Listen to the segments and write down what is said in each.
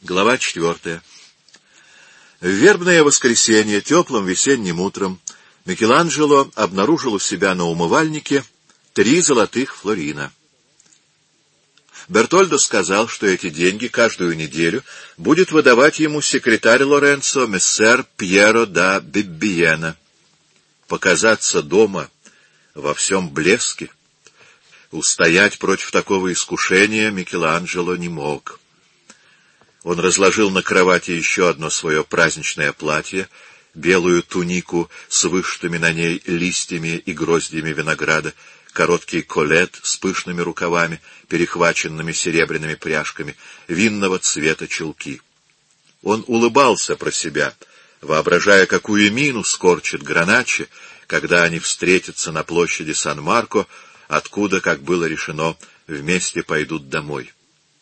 Глава 4. В вербное воскресенье, теплым весенним утром, Микеланджело обнаружил у себя на умывальнике 3 золотых флорина. Бертольдо сказал, что эти деньги каждую неделю будет выдавать ему секретарь Лоренцо, мессер Пьеро да Биббиена. Показаться дома во всем блеске, устоять против такого искушения Микеланджело не мог. Он разложил на кровати еще одно свое праздничное платье, белую тунику с вышитыми на ней листьями и гроздьями винограда, короткий колет с пышными рукавами, перехваченными серебряными пряжками, винного цвета чулки. Он улыбался про себя, воображая, какую мину скорчит Граначчи, когда они встретятся на площади Сан-Марко, откуда, как было решено, вместе пойдут домой.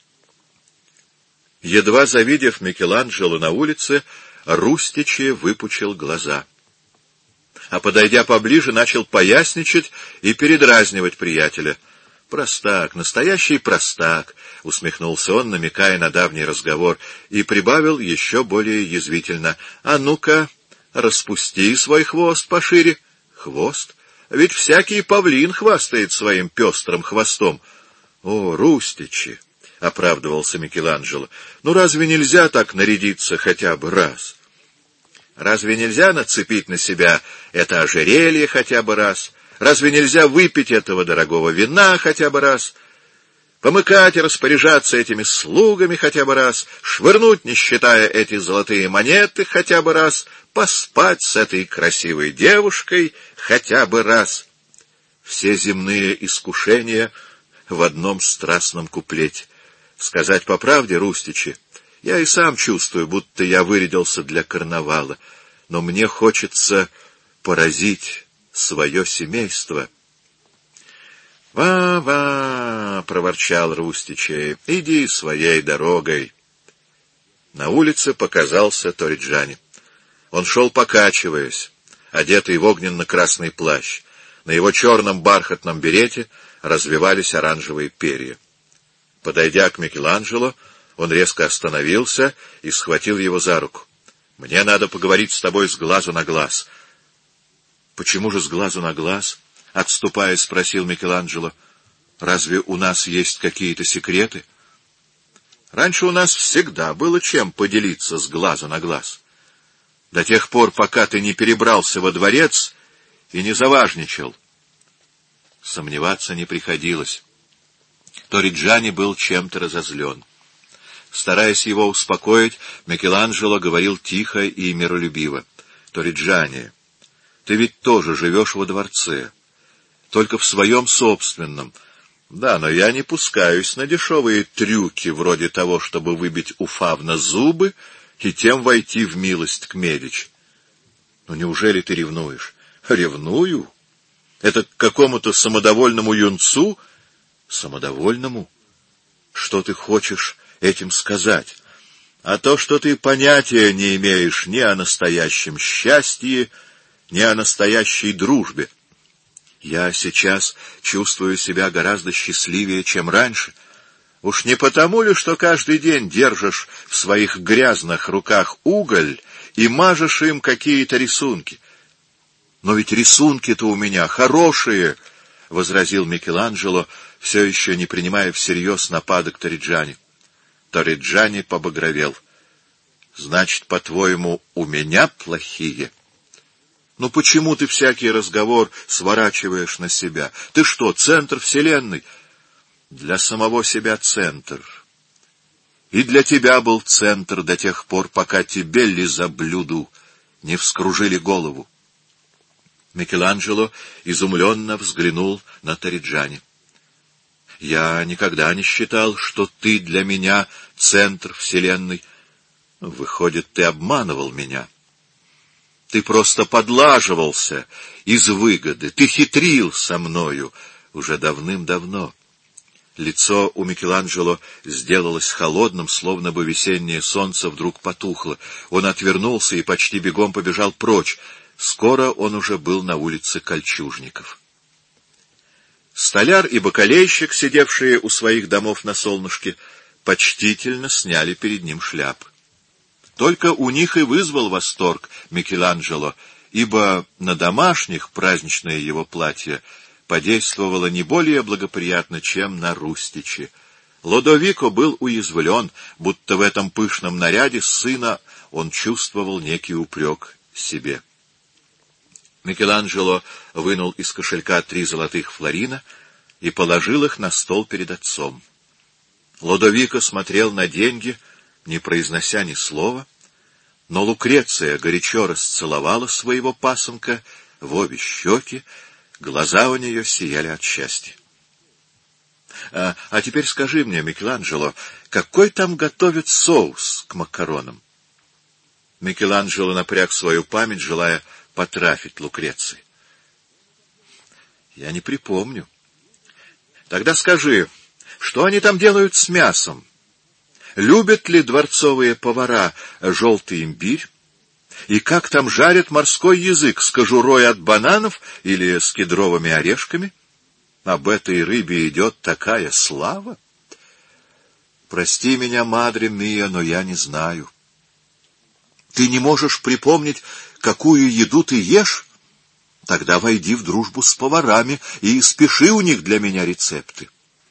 Едва завидев Микеланджело на улице, Рустичи выпучил глаза. А, подойдя поближе, начал поясничать и передразнивать приятеля. «Простак, настоящий простак», — усмехнулся он, намекая на давний разговор, и прибавил еще более язвительно. «А ну-ка, распусти свой хвост пошире». «Хвост? Ведь всякий павлин хвастает своим пестрым хвостом». «О, Рустичи!» — оправдывался Микеланджело. — Ну разве нельзя так нарядиться хотя бы раз? Разве нельзя нацепить на себя это ожерелье хотя бы раз? Разве нельзя выпить этого дорогого вина хотя бы раз? Помыкать и распоряжаться этими слугами хотя бы раз? Швырнуть, не считая, эти золотые монеты хотя бы раз? Поспать с этой красивой девушкой хотя бы раз? Все земные искушения в одном страстном куплете. Сказать по правде, Рустичи, я и сам чувствую, будто я вырядился для карнавала, но мне хочется поразить свое семейство. «Ва-ва!» — проворчал Рустичи. «Иди своей дорогой». На улице показался Торриджани. Он шел покачиваясь, одетый в огненно-красный плащ. На его черном бархатном берете развивались оранжевые перья. Подойдя к Микеланджело, он резко остановился и схватил его за руку. — Мне надо поговорить с тобой с глазу на глаз. — Почему же с глазу на глаз? — отступая, спросил Микеланджело. — Разве у нас есть какие-то секреты? — Раньше у нас всегда было чем поделиться с глазу на глаз. До тех пор, пока ты не перебрался во дворец и не заважничал. Сомневаться не приходилось. Торриджани был чем-то разозлен. Стараясь его успокоить, Микеланджело говорил тихо и миролюбиво. — Торриджани, ты ведь тоже живешь во дворце, только в своем собственном. Да, но я не пускаюсь на дешевые трюки, вроде того, чтобы выбить у Фавна зубы и тем войти в милость к Медичи. Ну, неужели ты ревнуешь? — Ревную? Это к какому-то самодовольному юнцу? Самодовольному? Что ты хочешь этим сказать? А то, что ты понятия не имеешь ни о настоящем счастье, ни о настоящей дружбе. Я сейчас чувствую себя гораздо счастливее, чем раньше. Уж не потому ли, что каждый день держишь в своих грязных руках уголь и мажешь им какие-то рисунки? Но ведь рисунки-то у меня хорошие, — возразил Микеланджело, все еще не принимая всерьез нападок Торриджани. Торриджани побагровел. — Значит, по-твоему, у меня плохие? Ну почему ты всякий разговор сворачиваешь на себя? Ты что, центр вселенной? Для самого себя центр. И для тебя был центр до тех пор, пока тебе, лизоблюду, не вскружили голову. Микеланджело изумленно взглянул на Торриджани. — Я никогда не считал, что ты для меня центр вселенной. Выходит, ты обманывал меня. Ты просто подлаживался из выгоды, ты хитрил со мною уже давным-давно. Лицо у Микеланджело сделалось холодным, словно бы весеннее солнце вдруг потухло. Он отвернулся и почти бегом побежал прочь. Скоро он уже был на улице Кольчужников. Столяр и бакалейщик, сидевшие у своих домов на солнышке, почтительно сняли перед ним шляпы. Только у них и вызвал восторг Микеланджело, ибо на домашних праздничное его платье подействовало не более благоприятно, чем на Рустичи. Лодовико был уязвлен, будто в этом пышном наряде сына он чувствовал некий упрек себе. Микеланджело вынул из кошелька 3 золотых флорина и положил их на стол перед отцом. Лодовико смотрел на деньги, не произнося ни слова, но Лукреция горячо расцеловала своего пасынка в обе щеки, глаза у нее сияли от счастья. А теперь скажи мне, Микеланджело, какой там готовят соус к макаронам? Микеланджело напряг свою память, желая потрафить Лукреции. Я не припомню. Тогда скажи, что они там делают с мясом? Любят ли дворцовые повара желтый имбирь? И как там жарят морской язык, с кожурой от бананов или с кедровыми орешками? Об этой рыбе идет такая слава. Прости меня, мадре мия, но я не знаю. Ты не можешь припомнить, какую еду ты ешь? Тогда войди в дружбу с поварами и испиши у них для меня рецепты.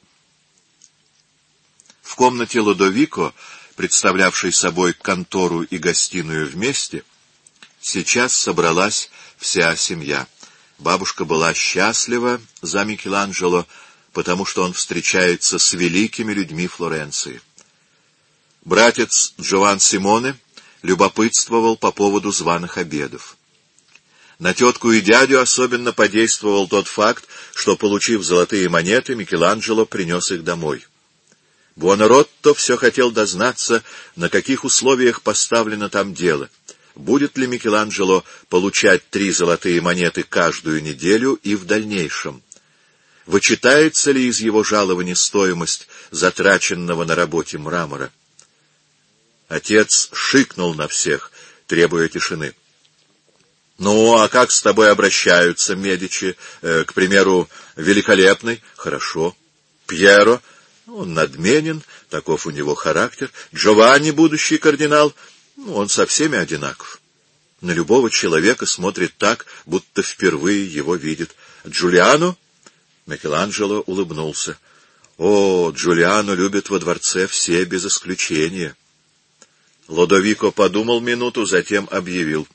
В комнате Лодовико, представлявшей собой контору и гостиную вместе, сейчас собралась вся семья. Бабушка была счастлива за Микеланджело, потому что он встречается с великими людьми Флоренции. Братец Джован Симоне любопытствовал по поводу званых обедов. На тетку и дядю особенно подействовал тот факт, что, получив золотые монеты, Микеланджело принес их домой. Буонаротто все хотел дознаться, на каких условиях поставлено там дело. Будет ли Микеланджело получать 3 золотые монеты каждую неделю и в дальнейшем? Вычитается ли из его жалования стоимость затраченного на работе мрамора? Отец шикнул на всех, требуя тишины. — Ну, а как с тобой обращаются Медичи? К примеру, Великолепный? — Хорошо. — Пьеро? — Он надменен, таков у него характер. Джованни, будущий кардинал? Он со всеми одинаков. На любого человека смотрит так, будто впервые его видит. Джулиано? Микеланджело улыбнулся. О, Джулиано любит во дворце все без исключения. Лодовико подумал минуту, затем объявил.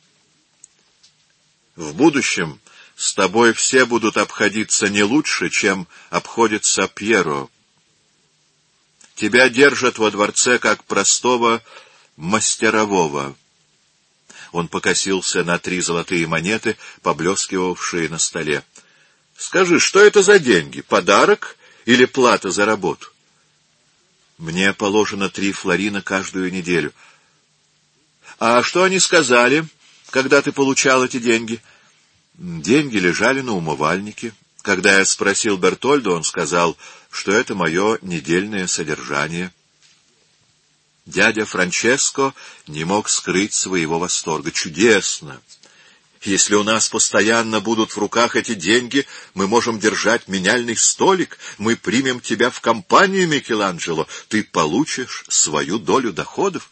В будущем с тобой все будут обходиться не лучше, чем обходится Пьеро. Тебя держат во дворце как простого мастерового. Он покосился на 3 золотые монеты, поблескивавшие на столе. — Скажи, что это за деньги? Подарок или плата за работу? — Мне положено 3 флорина каждую неделю. — А что они сказали, когда ты получал эти деньги? — Деньги лежали на умывальнике. Когда я спросил Бертольдо, он сказал, что это мое недельное содержание. Дядя Франческо не мог скрыть своего восторга. Чудесно! Если у нас постоянно будут в руках эти деньги, мы можем держать меняльный столик, мы примем тебя в компанию, Микеланджело, ты получишь свою долю доходов.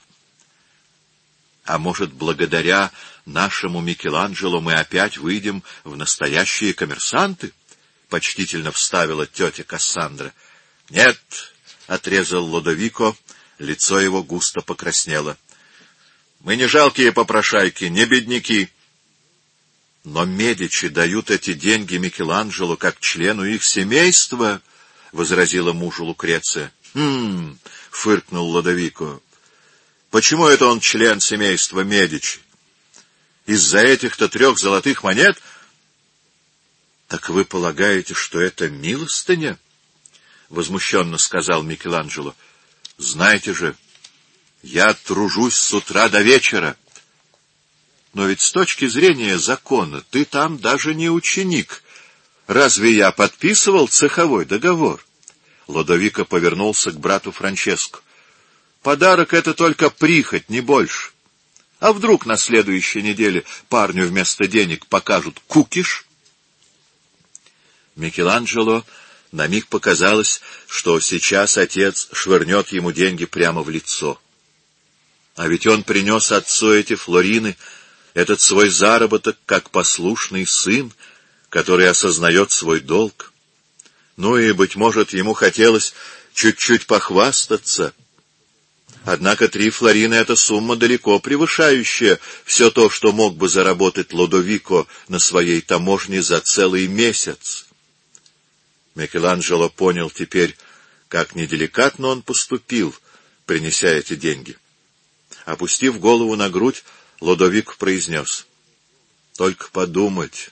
А может, благодаря нашему Микеланджело мы опять выйдем в настоящие коммерсанты? — почтительно вставила тетя Кассандра. — Нет, — отрезал Лодовико, лицо его густо покраснело. — Мы не жалкие попрошайки, не бедняки. — Но Медичи дают эти деньги Микеланджело как члену их семейства, — возразила мужу Лукреция. — фыркнул Лодовико. — Почему это он член семейства Медичи? Из-за этих-то 3 золотых монет? — Так вы полагаете, что это милостыня? — возмущенно сказал Микеланджело. — Знаете же, я тружусь с утра до вечера. Но ведь с точки зрения закона ты там даже не ученик. Разве я подписывал цеховой договор? Лодовико повернулся к брату Франческо. Подарок — это только прихоть, не больше. А вдруг на следующей неделе парню вместо денег покажут кукиш? Микеланджело На миг показалось, что сейчас отец швырнет ему деньги прямо в лицо. А ведь он принес отцу эти флорины, этот свой заработок, как послушный сын, который осознает свой долг. Ну и, быть может, ему хотелось чуть-чуть похвастаться. Однако 3 флорина — это сумма, далеко превышающая все то, что мог бы заработать Лодовико на своей таможне за целый месяц. Микеланджело понял теперь, как неделикатно он поступил, принеся эти деньги. Опустив голову на грудь, Лодовико произнес: «Только подумать,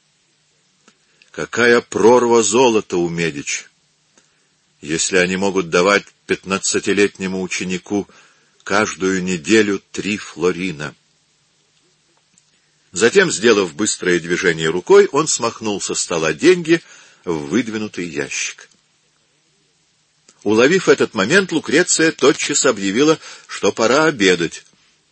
какая прорва золота у Медичи, если они могут давать 15-летнему ученику каждую неделю 3 флорина». Затем, сделав быстрое движение рукой, он смахнул со стола деньги в выдвинутый ящик. Уловив этот момент, Лукреция тотчас объявила, что пора обедать.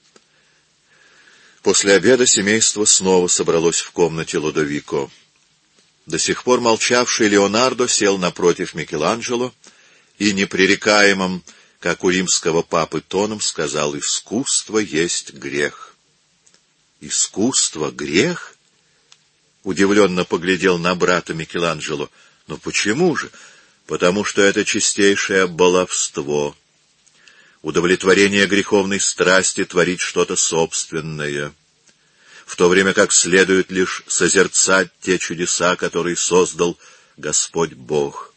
После обеда семейство снова собралось в комнате Лодовико. До сих пор молчавший Леонардо сел напротив Микеланджело и непререкаемым, как у римского папы, тоном сказал: «Искусство есть грех». «Искусство — грех?» — удивленно поглядел на брата Микеланджело. «Но почему же?» «Потому что это чистейшее баловство. Удовлетворение греховной страсти творить что-то собственное, в то время как следует лишь созерцать те чудеса, которые создал Господь Бог».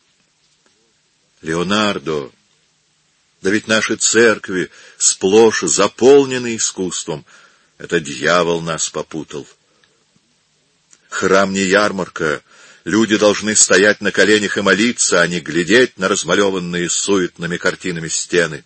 «Леонардо, да ведь наши церкви сплошь заполнены искусством. Это дьявол нас попутал. Храм не ярмарка. Люди должны стоять на коленях и молиться, а не глядеть на размалеванные суетными картинами стены.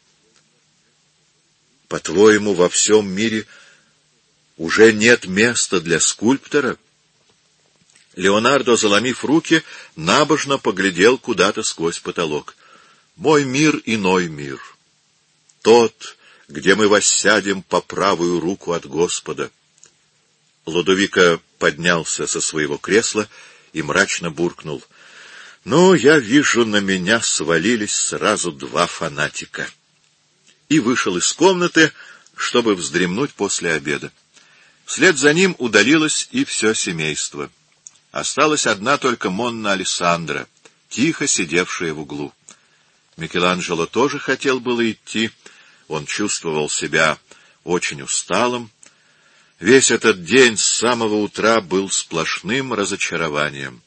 По-твоему, во всем мире уже нет места для скульптора?» Леонардо, заломив руки, набожно поглядел куда-то сквозь потолок. «Мой мир — иной мир. Тот, где мы воссядем по правую руку от Господа». Лодовико поднялся со своего кресла и мрачно буркнул: «Ну, я вижу, на меня свалились сразу 2 фанатика». И вышел из комнаты, чтобы вздремнуть после обеда. Вслед за ним удалилось и все семейство. Осталась одна только Монна Алессандра, тихо сидевшая в углу. Микеланджело тоже хотел было идти, он чувствовал себя очень усталым. Весь этот день с самого утра был сплошным разочарованием.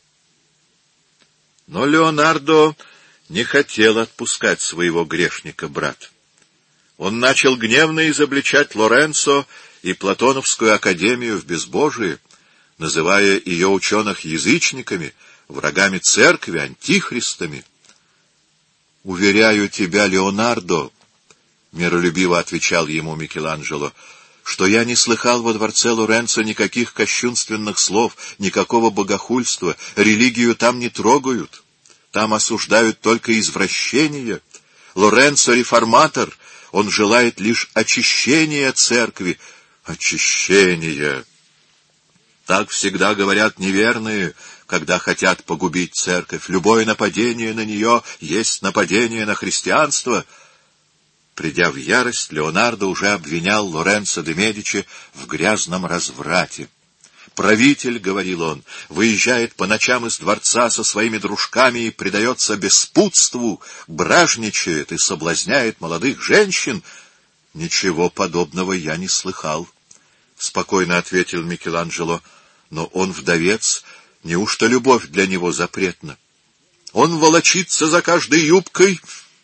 Но Леонардо не хотел отпускать своего грешника-брата. Он начал гневно изобличать Лоренцо и Платоновскую академию в безбожии, называя ее ученых язычниками, врагами церкви, антихристами. «Уверяю тебя, Леонардо, — миролюбиво отвечал ему Микеланджело, — что я не слыхал во дворце Лоренцо никаких кощунственных слов, никакого богохульства, религию там не трогают, там осуждают только извращения. Лоренцо — реформатор, он желает лишь очищения церкви». «Очищения!» Так всегда говорят неверные, когда хотят погубить церковь. Любое нападение на нее есть нападение на христианство. Придя в ярость, Леонардо уже обвинял Лоренцо де Медичи в грязном разврате. «Правитель, — говорил он, — выезжает по ночам из дворца со своими дружками и предается беспутству, бражничает и соблазняет молодых женщин». «Ничего подобного я не слыхал», — спокойно ответил Микеланджело. «Но он вдовец, неужто любовь для него запретна? Он волочится за каждой юбкой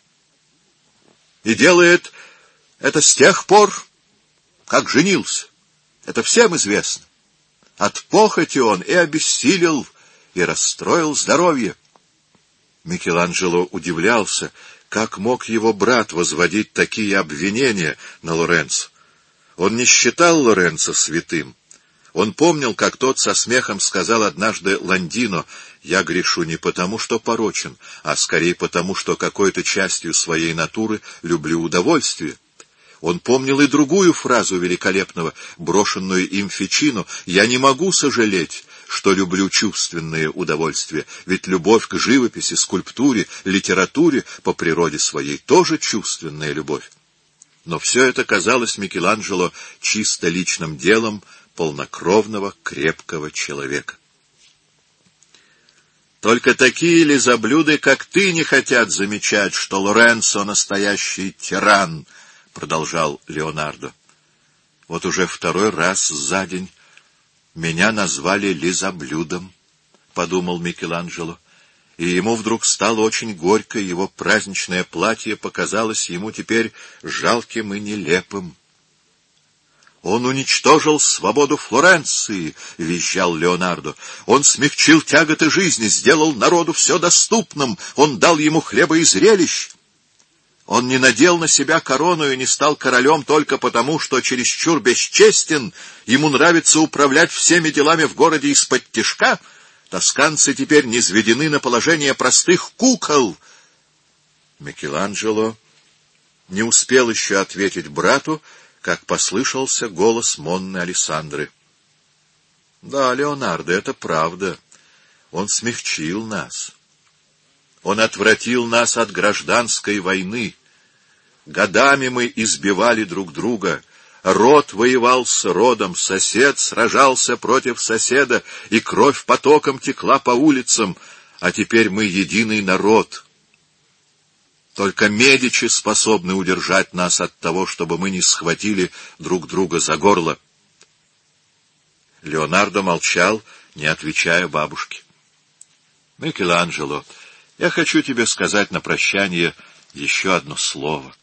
и делает это с тех пор, как женился. Это всем известно. От похоти он и обессилел, и расстроил здоровье». Микеланджело удивлялся, как мог его брат возводить такие обвинения на Лоренцо. Он не считал Лоренцо святым. Он помнил, как тот со смехом сказал однажды Ландино: «Я грешу не потому, что порочен, а скорее потому, что какой-то частью своей натуры люблю удовольствие». Он помнил и другую фразу великолепного, брошенную им Фичино: «Я не могу сожалеть, что люблю чувственные удовольствия, ведь любовь к живописи, скульптуре, литературе по природе своей тоже чувственная любовь. Но все это казалось Микеланджело чисто личным делом полнокровного, крепкого человека. Только такие лизоблюды, как ты, не хотят замечать, что Лоренцо — настоящий тиран, — продолжал Леонардо. Вот уже второй раз за день меня назвали лизоблюдом, — подумал Микеланджело, и ему вдруг стало очень горько, его праздничное платье показалось ему теперь жалким и нелепым. «Он уничтожил свободу Флоренции!» — визжал Леонардо. «Он смягчил тяготы жизни, сделал народу все доступным, он дал ему хлеба и зрелищ. Он не надел на себя корону и не стал королем только потому, что чересчур бесчестен, ему нравится управлять всеми делами в городе из-под тишка. Тосканцы теперь низведены на положение простых кукол». Микеланджело не успел еще ответить брату, как послышался голос Монны Алессандры. «Да, Леонардо, это правда. Он смягчил нас. Он отвратил нас от гражданской войны. Годами мы избивали друг друга. Род воевал с родом, сосед сражался против соседа, и кровь потоком текла по улицам, а теперь мы единый народ». Только Медичи способны удержать нас от того, чтобы мы не схватили друг друга за горло. Леонардо молчал, не отвечая бабушке. — Микеланджело, я хочу тебе сказать на прощание еще одно слово.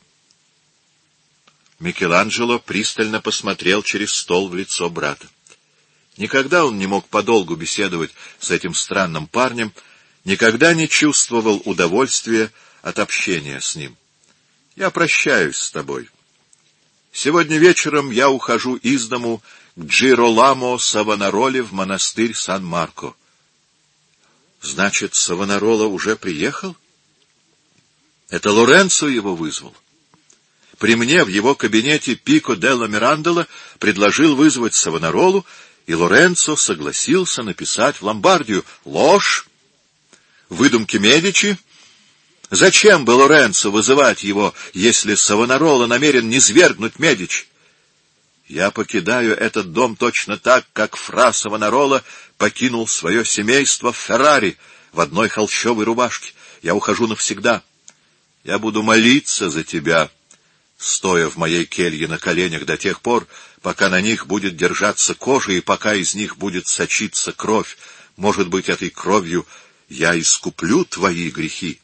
Микеланджело пристально посмотрел через стол в лицо брата. Никогда он не мог подолгу беседовать с этим странным парнем, никогда не чувствовал удовольствия от общения с ним. Я прощаюсь с тобой. Сегодня вечером я ухожу из дому к Джироламо Савонароле в монастырь Сан-Марко. Значит, Савонарола уже приехал? Это Лоренцо его вызвал. При мне в его кабинете Пико делла Мирандола предложил вызвать Савонаролу, и Лоренцо согласился написать в Ломбардию. Ложь! Выдумки Медичи! Зачем бы Лоренцо вызывать его, если Савонарола намерен низвергнуть Медичи? Я покидаю этот дом точно так, как фра Савонарола покинул свое семейство в Феррари в одной холщовой рубашке. Я ухожу навсегда. Я буду молиться за тебя, стоя в моей келье на коленях до тех пор, пока на них будет держаться кожа и пока из них будет сочиться кровь. Может быть, этой кровью я искуплю твои грехи.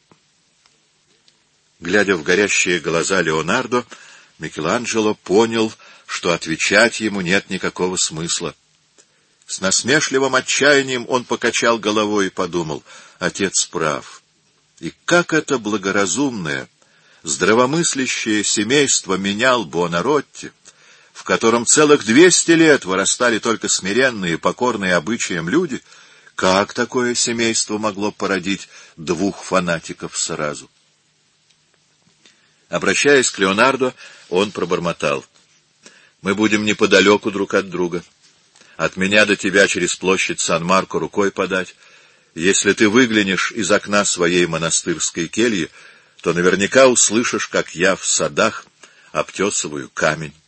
Глядя в горящие глаза Леонардо, Микеланджело понял, что отвечать ему нет никакого смысла. С насмешливым отчаянием он покачал головой и подумал: отец прав. И как это благоразумное, здравомыслящее семейство менял Буонаротти, в котором целых 200 лет вырастали только смиренные, покорные обычаям люди, как такое семейство могло породить двух фанатиков сразу? Обращаясь к Леонардо, он пробормотал: «Мы будем неподалеку друг от друга. От меня до тебя через площадь Сан-Марко рукой подать. Если ты выглянешь из окна своей монастырской кельи, то наверняка услышишь, как я в садах обтесываю камень».